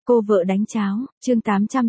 Cô vợ đánh cháo, chương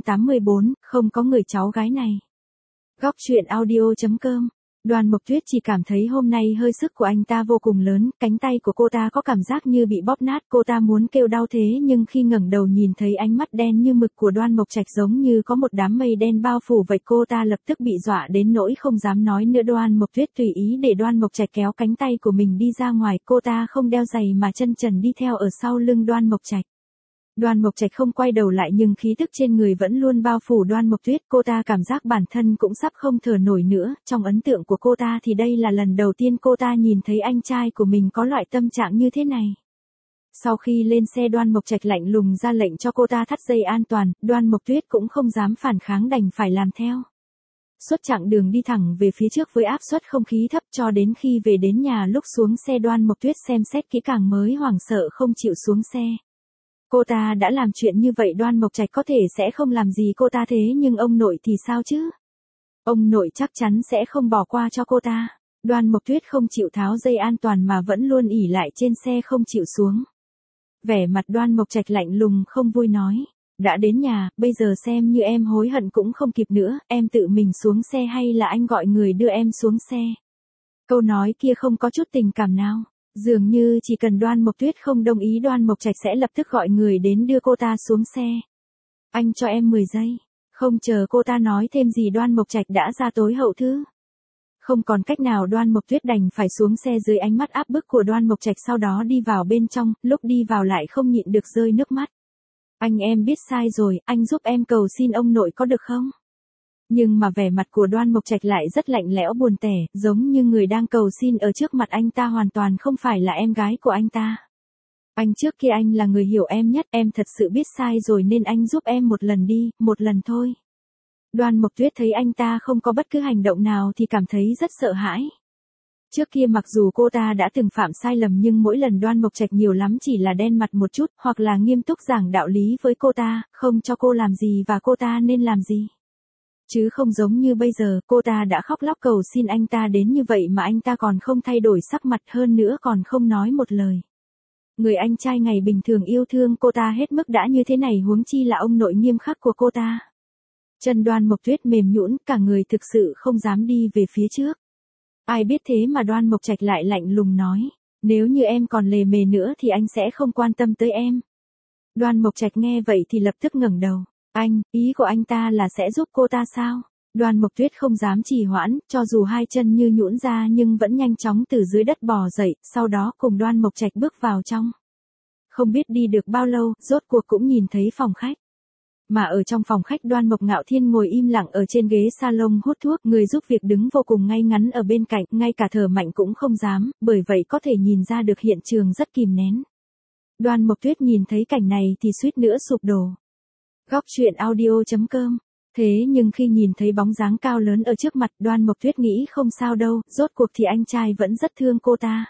884, không có người cháu gái này. Góc truyện audio.com. Đoàn Mộc Tuyết chỉ cảm thấy hôm nay hơi sức của anh ta vô cùng lớn, cánh tay của cô ta có cảm giác như bị bóp nát, cô ta muốn kêu đau thế nhưng khi ngẩng đầu nhìn thấy ánh mắt đen như mực của Đoan Mộc Trạch giống như có một đám mây đen bao phủ vậy, cô ta lập tức bị dọa đến nỗi không dám nói nữa. Đoan Mộc Tuyết tùy ý để Đoan Mộc Trạch kéo cánh tay của mình đi ra ngoài, cô ta không đeo giày mà chân trần đi theo ở sau lưng Đoan Mộc Trạch. Đoan Mộc Trạch không quay đầu lại nhưng khí tức trên người vẫn luôn bao phủ Đoan Mộc Tuyết, cô ta cảm giác bản thân cũng sắp không thở nổi nữa, trong ấn tượng của cô ta thì đây là lần đầu tiên cô ta nhìn thấy anh trai của mình có loại tâm trạng như thế này. Sau khi lên xe, Đoan Mộc Trạch lạnh lùng ra lệnh cho cô ta thắt dây an toàn, Đoan Mộc Tuyết cũng không dám phản kháng đành phải làm theo. Suốt chặng đường đi thẳng về phía trước với áp suất không khí thấp cho đến khi về đến nhà, lúc xuống xe Đoan Mộc Tuyết xem xét kỹ càng mới hoảng sợ không chịu xuống xe. Cô ta đã làm chuyện như vậy Đoan Mộc Trạch có thể sẽ không làm gì cô ta, thế nhưng ông nội thì sao chứ? Ông nội chắc chắn sẽ không bỏ qua cho cô ta. Đoan Mộc Tuyết không chịu tháo dây an toàn mà vẫn luôn ỉ lại trên xe không chịu xuống. Vẻ mặt Đoan Mộc Trạch lạnh lùng không vui nói. Đã đến nhà, bây giờ xem như em hối hận cũng không kịp nữa, em tự mình xuống xe hay là anh gọi người đưa em xuống xe? Câu nói kia không có chút tình cảm nào. Dường như chỉ cần Đoan Mộc Tuyết không đồng ý, Đoan Mộc Trạch sẽ lập tức gọi người đến đưa cô ta xuống xe. Anh cho em 10 giây. Không chờ cô ta nói thêm gì, Đoan Mộc Trạch đã ra tối hậu thư. Không còn cách nào, Đoan Mộc Tuyết đành phải xuống xe dưới ánh mắt áp bức của Đoan Mộc Trạch, sau đó đi vào bên trong, lúc đi vào lại không nhịn được rơi nước mắt. Anh, em biết sai rồi, anh giúp em cầu xin ông nội có được không? Nhưng mà vẻ mặt của Đoan Mộc Trạch lại rất lạnh lẽo buồn tẻ, giống như người đang cầu xin ở trước mặt anh ta hoàn toàn không phải là em gái của anh ta. Anh, trước kia anh là người hiểu em nhất, em thật sự biết sai rồi nên anh giúp em một lần đi, một lần thôi. Đoan Mộc Tuyết thấy anh ta không có bất cứ hành động nào thì cảm thấy rất sợ hãi. Trước kia mặc dù cô ta đã từng phạm sai lầm nhưng mỗi lần Đoan Mộc Trạch nhiều lắm chỉ là đen mặt một chút hoặc là nghiêm túc giảng đạo lý với cô ta, không cho cô làm gì và cô ta nên làm gì. Chứ không giống như bây giờ, cô ta đã khóc lóc cầu xin anh ta đến như vậy mà anh ta còn không thay đổi sắc mặt, hơn nữa còn không nói một lời. Người anh trai ngày bình thường yêu thương cô ta hết mức đã như thế này, huống chi là ông nội nghiêm khắc của cô ta. Chân Đoan Mộc Tuyết mềm nhũn, cả người thực sự không dám đi về phía trước. Ai biết thế mà Đoan Mộc Trạch lại lạnh lùng nói, nếu như em còn lề mề nữa thì anh sẽ không quan tâm tới em. Đoan Mộc Trạch nghe vậy thì lập tức ngẩng đầu. Anh, ý của anh ta là sẽ giúp cô ta sao? Đoan Mộc Tuyết không dám trì hoãn, cho dù hai chân như nhũn ra nhưng vẫn nhanh chóng từ dưới đất bò dậy, sau đó cùng Đoan Mộc Trạch bước vào trong. Không biết đi được bao lâu, rốt cuộc cũng nhìn thấy phòng khách. Mà ở trong phòng khách, Đoan Mộc Ngạo Thiên ngồi im lặng ở trên ghế salon hút thuốc, người giúp việc đứng vô cùng ngay ngắn ở bên cạnh, ngay cả thở mạnh cũng không dám, bởi vậy có thể nhìn ra được hiện trường rất kìm nén. Đoan Mộc Tuyết nhìn thấy cảnh này thì suýt nữa sụp đổ. Góc truyện audio.com. Thế nhưng khi nhìn thấy bóng dáng cao lớn ở trước mặt, Đoan Mộc Tuyết nghĩ không sao đâu, rốt cuộc thì anh trai vẫn rất thương cô ta.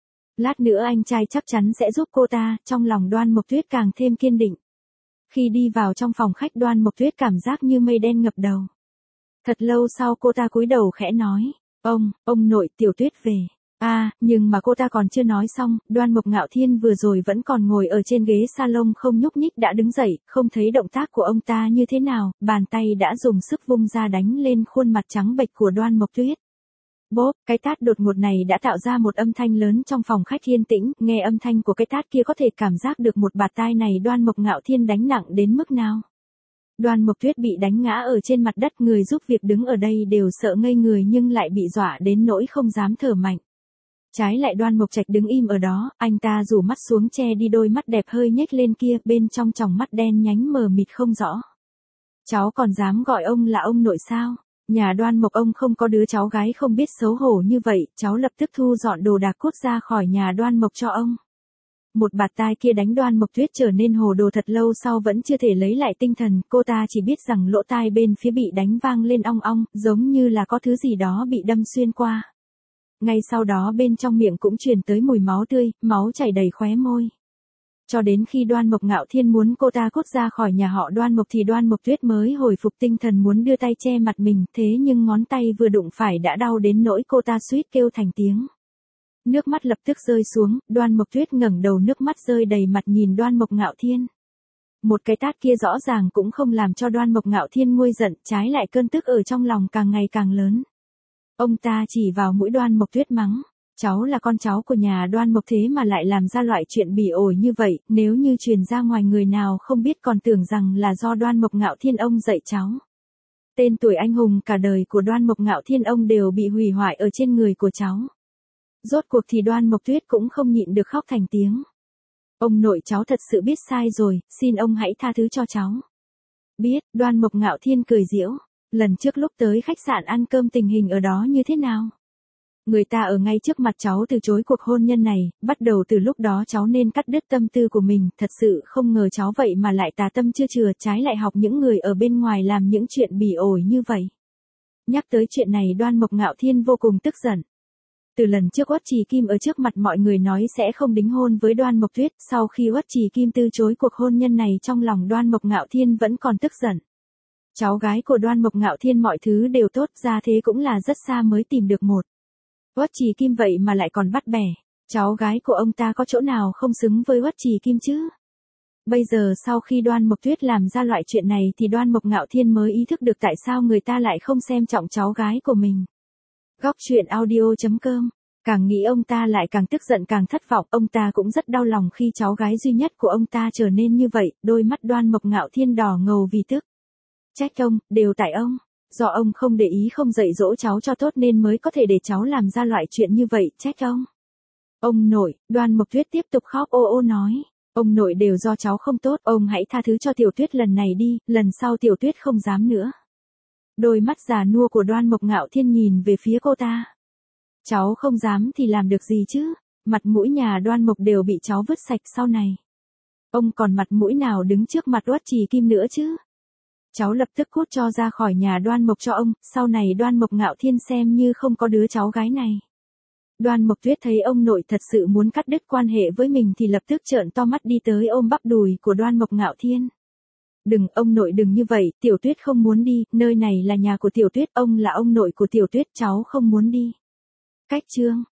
Lát nữa anh trai chắc chắn sẽ giúp cô ta, trong lòng Đoan Mộc Tuyết càng thêm kiên định. Khi đi vào trong phòng khách, Đoan Mộc Tuyết cảm giác như mây đen ngập đầu. Thật lâu sau cô ta cúi đầu khẽ nói, ông nội, Tiểu Tuyết về. Nhưng mà cô ta còn chưa nói xong, Đoan Mộc Ngạo Thiên vừa rồi vẫn còn ngồi ở trên ghế salon không nhúc nhích đã đứng dậy, không thấy động tác của ông ta như thế nào, bàn tay đã dùng sức vung ra đánh lên khuôn mặt trắng bệch của Đoan Mộc Tuyết. Bốp, cái tát đột ngột này đã tạo ra một âm thanh lớn trong phòng khách yên tĩnh, nghe âm thanh của cái tát kia có thể cảm giác được một bạt tai này Đoan Mộc Ngạo Thiên đánh nặng đến mức nào. Đoan Mộc Tuyết bị đánh ngã ở trên mặt đất, người giúp việc đứng ở đây đều sợ ngây người nhưng lại bị dọa đến nỗi không dám thở mạnh. Trái lại Đoan Mộc Trạch đứng im ở đó, anh ta rủ mắt xuống che đi đôi mắt đẹp hơi nhếch lên kia, bên trong tròng mắt đen nhánh mờ mịt không rõ. Cháu còn dám gọi ông là ông nội sao? Nhà Đoan Mộc ông không có đứa cháu gái không biết xấu hổ như vậy, cháu lập tức thu dọn đồ đạc cút ra khỏi nhà Đoan Mộc cho ông. Một bạt tai kia đánh Đoan Mộc Tuyết trở nên hồ đồ, thật lâu sau vẫn chưa thể lấy lại tinh thần, cô ta chỉ biết rằng lỗ tai bên phía bị đánh vang lên ong ong, giống như là có thứ gì đó bị đâm xuyên qua. Ngay sau đó bên trong miệng cũng truyền tới mùi máu tươi, máu chảy đầy khóe môi. Cho đến khi Đoan Mộc Ngạo Thiên muốn cô ta cút ra khỏi nhà họ Đoan Mộc thì Đoan Mộc Tuyết mới hồi phục tinh thần muốn đưa tay che mặt mình, thế nhưng ngón tay vừa đụng phải đã đau đến nỗi cô ta suýt kêu thành tiếng. Nước mắt lập tức rơi xuống, Đoan Mộc Tuyết ngẩng đầu, nước mắt rơi đầy mặt nhìn Đoan Mộc Ngạo Thiên. Một cái tát kia rõ ràng cũng không làm cho Đoan Mộc Ngạo Thiên nguôi giận, trái lại cơn tức ở trong lòng càng ngày càng lớn. Ông ta chỉ vào mũi Đoan Mộc Tuyết mắng, cháu là con cháu của nhà Đoan Mộc thế mà lại làm ra loại chuyện bỉ ổi như vậy, nếu như truyền ra ngoài người nào không biết còn tưởng rằng là do Đoan Mộc Ngạo Thiên ông dạy cháu. Tên tuổi anh hùng cả đời của Đoan Mộc Ngạo Thiên ông đều bị hủy hoại ở trên người của cháu. Rốt cuộc thì Đoan Mộc Tuyết cũng không nhịn được khóc thành tiếng. Ông nội cháu thật sự biết sai rồi, xin ông hãy tha thứ cho cháu. Biết, Đoan Mộc Ngạo Thiên cười giễu. Lần trước lúc tới khách sạn ăn cơm tình hình ở đó như thế nào? Người ta ở ngay trước mặt cháu từ chối cuộc hôn nhân này, bắt đầu từ lúc đó cháu nên cắt đứt tâm tư của mình, thật sự không ngờ cháu vậy mà lại tà tâm chưa chừa, trái lại học những người ở bên ngoài làm những chuyện bỉ ổi như vậy. Nhắc tới chuyện này Đoan Mộc Ngạo Thiên vô cùng tức giận. Từ lần trước Uất Trì Kim ở trước mặt mọi người nói sẽ không đính hôn với Đoan Mộc Tuyết, sau khi Uất Trì Kim từ chối cuộc hôn nhân này trong lòng Đoan Mộc Ngạo Thiên vẫn còn tức giận. Cháu gái của Đoan Mộc Ngạo Thiên mọi thứ đều tốt, ra thế cũng là rất xa mới tìm được một. Uất Trì Kim vậy mà lại còn bắt bẻ, cháu gái của ông ta có chỗ nào không xứng với Uất Trì Kim chứ? Bây giờ sau khi Đoan Mộc Tuyết làm ra loại chuyện này thì Đoan Mộc Ngạo Thiên mới ý thức được tại sao người ta lại không xem trọng cháu gái của mình. Góc truyện audio.com. Càng nghĩ ông ta lại càng tức giận càng thất vọng, ông ta cũng rất đau lòng khi cháu gái duy nhất của ông ta trở nên như vậy, đôi mắt Đoan Mộc Ngạo Thiên đỏ ngầu vì tức. Trách ông, đều tại ông. Do ông không để ý không dạy dỗ cháu cho tốt nên mới có thể để cháu làm ra loại chuyện như vậy, trách ông. Ông nội, Đoan Mộc Tuyết tiếp tục khóc ô ô nói. Ông nội đều do cháu không tốt, ông hãy tha thứ cho Tiểu Tuyết lần này đi, lần sau Tiểu Tuyết không dám nữa. Đôi mắt già nua của Đoan Mộc Ngạo Thiên nhìn về phía cô ta. Cháu không dám thì làm được gì chứ, mặt mũi nhà Đoan Mộc đều bị cháu vứt sạch sau này. Ông còn mặt mũi nào đứng trước mặt Uất Trì Kim nữa chứ? Cháu lập tức cút cho ra khỏi nhà Đoan Mộc cho ông, sau này Đoan Mộc Ngạo Thiên xem như không có đứa cháu gái này. Đoan Mộc Tuyết thấy ông nội thật sự muốn cắt đứt quan hệ với mình thì lập tức trợn to mắt đi tới ôm bắp đùi của Đoan Mộc Ngạo Thiên. Đừng, ông nội đừng như vậy, Tiểu Tuyết không muốn đi, nơi này là nhà của Tiểu Tuyết, ông là ông nội của Tiểu Tuyết, cháu không muốn đi. Cách chương